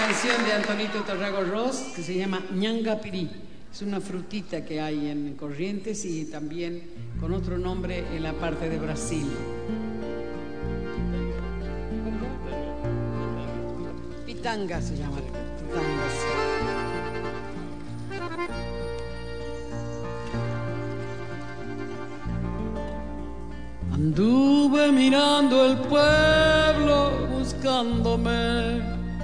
canción de Antonito Tarrago Ross que se llama Ñangapirí. Es una frutita que hay en Corrientes y también con otro nombre en la parte de Brasil. Pitanga se llama. Pitangas. Anduve mirando el pueblo buscándome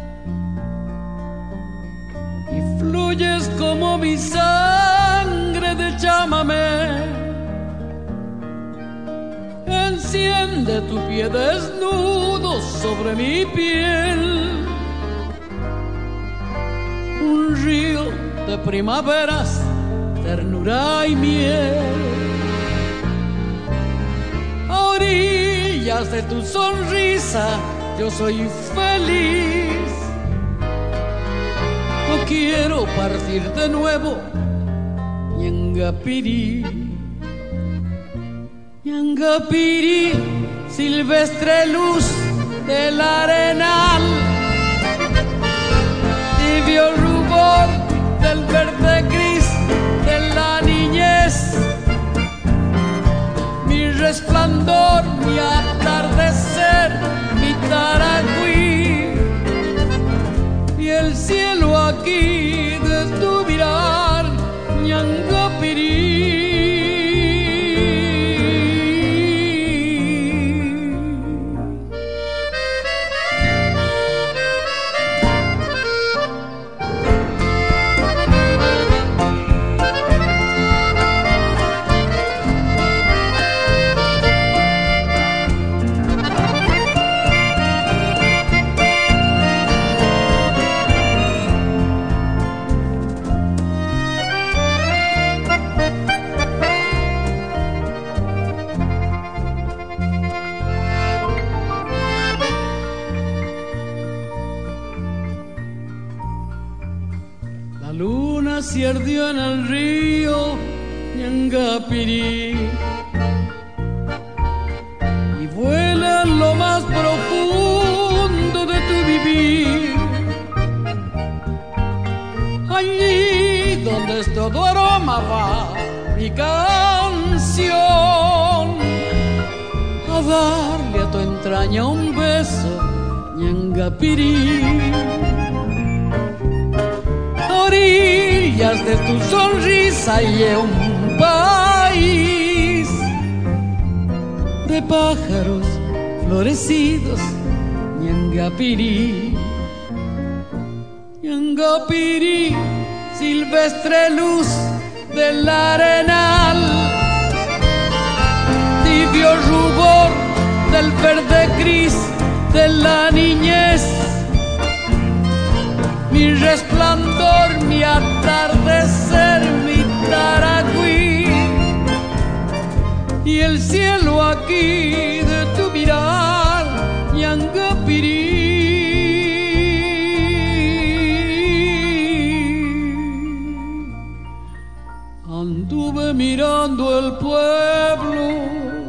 y fluyes como mi sangre de chamamé. Enciende tu pie desnudo sobre mi piel, un río de primaveras, ternura y miel. A orillas de tu sonrisa yo soy feliz. No quiero partir de nuevo, Ñangapirí. Ñangapirí, silvestre luz del arenal, tibio rubor del verde gris de la niñez, mi resplandor, mi atardecer, mi Taracuí, y el cielo aquí de tu mirar, Ñangapirí. Se ardió en el río Ñangapirí y vuela en lo más profundo de tu vivir, allí donde es todo aroma va mi canción, a darle a tu entraña un beso, Ñangapirí. Orillas de tu sonrisa y un país de pájaros florecidos, Ñangapirí. Ñangapirí, silvestre luz del arenal, tibio rubor del verde gris de la niñez, mi resplandor, mi atardecer, mi Taracuí, y el cielo aquí de tu mirar, Ñangapirí. Anduve mirando el pueblo,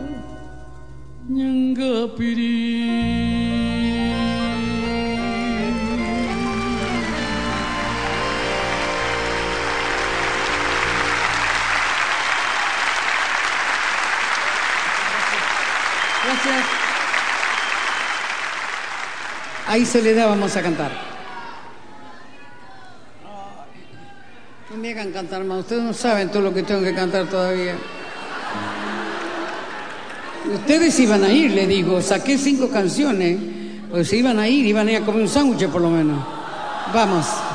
Ñangapirí. Gracias. Ahí Soledad vamos a cantar. No me hagan cantar más. Ustedes no saben todo lo que tengo que cantar todavía. Ustedes iban a ir, le digo. Saqué 5 canciones. Pues se iban a ir a comer un sándwich por lo menos. Vamos.